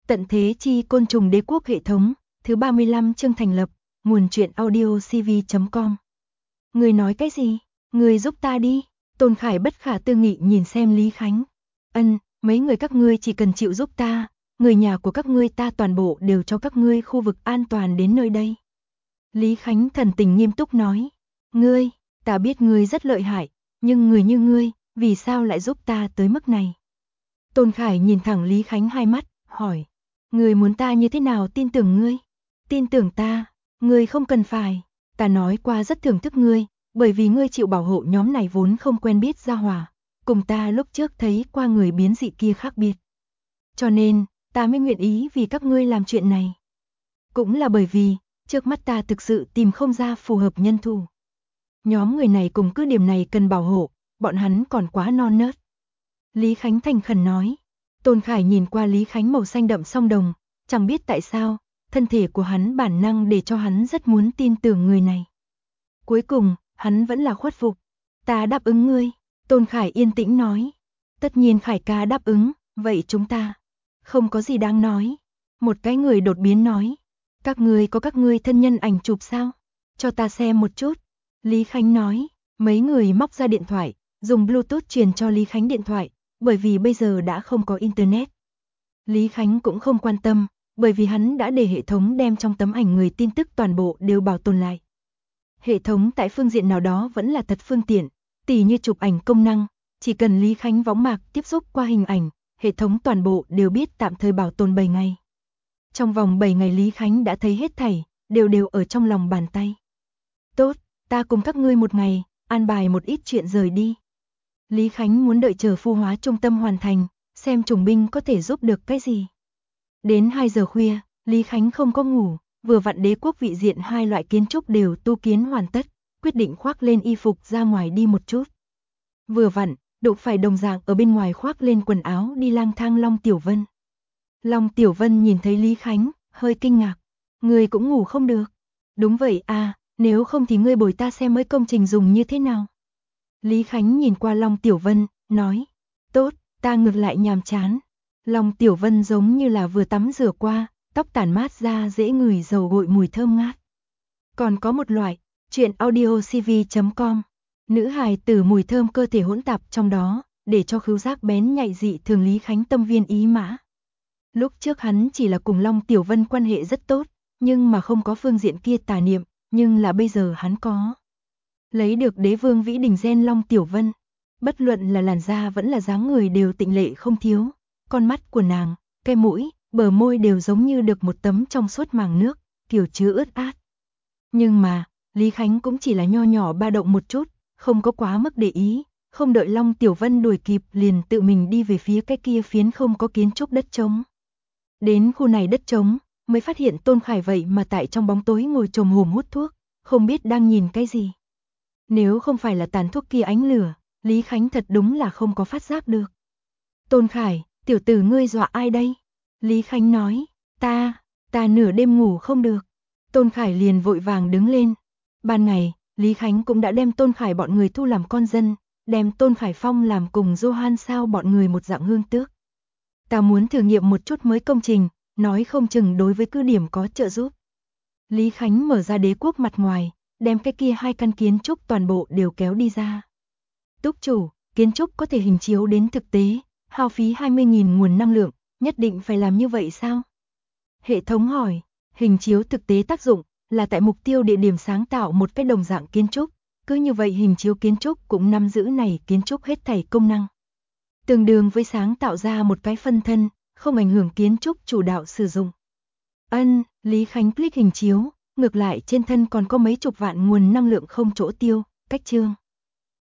Tận thế chi côn trùng đế quốc hệ thống, thứ 35 chương thành lập, nguồn truyện audio cv.com. Người nói cái gì? Người giúp ta đi. Tôn Khải bất khả tư nghị nhìn xem Lý Khánh. Mấy người các ngươi chỉ cần chịu giúp ta, người nhà của các ngươi ta toàn bộ đều cho các ngươi khu vực an toàn đến nơi đây. Lý Khánh thần tình nghiêm túc nói. Ngươi, ta biết ngươi rất lợi hại, nhưng người như ngươi, vì sao lại giúp ta tới mức này? Tôn Khải nhìn thẳng Lý Khánh hai mắt, hỏi. Ngươi muốn ta như thế nào tin tưởng ngươi? Tin tưởng ta, ngươi không cần phải. Ta nói qua rất thưởng thức ngươi, bởi vì ngươi chịu bảo hộ nhóm này vốn không quen biết gia hỏa. Cùng ta lúc trước thấy qua người biến dị kia khác biệt. Cho nên, ta mới nguyện ý vì các ngươi làm chuyện này. Cũng là bởi vì, trước mắt ta thực sự tìm không ra phù hợp nhân thủ. Nhóm người này cùng cứ điểm này cần bảo hộ, bọn hắn còn quá non nớt. Lý Khánh thành khẩn nói. Tôn Khải nhìn qua Lý Khánh màu xanh đậm song đồng, chẳng biết tại sao, thân thể của hắn bản năng để cho hắn rất muốn tin tưởng người này. Cuối cùng, hắn vẫn là khuất phục. Ta đáp ứng ngươi, Tôn Khải yên tĩnh nói. Tất nhiên Khải ca đáp ứng, vậy chúng ta không có gì đáng nói. Một cái người đột biến nói. Các ngươi có các ngươi thân nhân ảnh chụp sao? Cho ta xem một chút. Lý Khánh nói. Mấy người móc ra điện thoại, dùng Bluetooth truyền cho Lý Khánh điện thoại, bởi vì bây giờ đã không có Internet. Lý Khánh cũng không quan tâm, bởi vì hắn đã để hệ thống đem trong tấm ảnh người tin tức toàn bộ đều bảo tồn lại. Hệ thống tại phương diện nào đó vẫn là thật phương tiện, tỉ như chụp ảnh công năng, chỉ cần Lý Khánh võng mạc tiếp xúc qua hình ảnh, hệ thống toàn bộ đều biết tạm thời bảo tồn 7 ngày. Trong vòng 7 ngày Lý Khánh đã thấy hết thảy, đều ở trong lòng bàn tay. Tốt, ta cùng các ngươi một ngày, an bài một ít chuyện rời đi. Lý Khánh muốn đợi chờ phu hóa trung tâm hoàn thành, xem trùng binh có thể giúp được cái gì. Đến 2 giờ khuya, Lý Khánh không có ngủ, vừa vặn đế quốc vị diện hai loại kiến trúc đều tu kiến hoàn tất, quyết định khoác lên y phục ra ngoài đi một chút. Vừa vặn, đụng phải đồng dạng ở bên ngoài khoác lên quần áo đi lang thang Long Tiểu Vân. Long Tiểu Vân nhìn thấy Lý Khánh, hơi kinh ngạc. Ngươi cũng ngủ không được. Đúng vậy à, nếu không thì ngươi bồi ta xem mấy công trình dùng như thế nào. Lý Khánh nhìn qua Long Tiểu Vân, nói. Tốt, ta ngược lại nhàm chán. Long Tiểu Vân giống như là vừa tắm rửa qua, tóc tản mát ra dễ ngửi dầu gội mùi thơm ngát. Còn có một loại, truyện audio cv.com. Nữ hài tử mùi thơm cơ thể hỗn tạp trong đó, để cho khứu giác bén nhạy dị thường Lý Khánh tâm viên ý mã. Lúc trước hắn chỉ là cùng Long Tiểu Vân quan hệ rất tốt, nhưng mà không có phương diện kia tà niệm, nhưng là bây giờ hắn có. Lấy được đế vương vĩ đình gen Long Tiểu Vân, bất luận là làn da vẫn là dáng người đều tịnh lệ không thiếu, con mắt của nàng, cái mũi, bờ môi đều giống như được một tấm trong suốt màng nước, kiểu chứa ướt át. Nhưng mà, Lý Khánh cũng chỉ là nho nhỏ ba động một chút, không có quá mức để ý, không đợi Long Tiểu Vân đuổi kịp liền tự mình đi về phía cái kia phiến không có kiến trúc đất trống. Đến khu này đất trống, mới phát hiện Tôn Khải vậy mà tại trong bóng tối ngồi chồm hổm hút thuốc, không biết đang nhìn cái gì. Nếu không phải là tàn thuốc kia ánh lửa, Lý Khánh thật đúng là không có phát giác được. Tôn Khải, tiểu tử ngươi dọa ai đây? Lý Khánh nói, ta nửa đêm ngủ không được. Tôn Khải liền vội vàng đứng lên. Ban ngày, Lý Khánh cũng đã đem Tôn Khải bọn người thu làm con dân, đem Tôn Khải Phong làm cùng Johan Sao bọn người một dạng hương tước. Ta muốn thử nghiệm một chút mới công trình, nói không chừng đối với cứ điểm có trợ giúp. Lý Khánh mở ra đế quốc mặt ngoài, đem cái kia hai căn kiến trúc toàn bộ đều kéo đi ra. Túc chủ, kiến trúc có thể hình chiếu đến thực tế, hao phí 20.000 nguồn năng lượng, nhất định phải làm như vậy sao? Hệ thống hỏi, hình chiếu thực tế tác dụng là tại mục tiêu địa điểm sáng tạo một cái đồng dạng kiến trúc, cứ như vậy hình chiếu kiến trúc cũng nắm giữ này kiến trúc hết thảy công năng. Tương đương với sáng tạo ra một cái phân thân, không ảnh hưởng kiến trúc chủ đạo sử dụng. Lý Khánh click hình chiếu, ngược lại trên thân còn có mấy chục vạn nguồn năng lượng không chỗ tiêu, cách chương.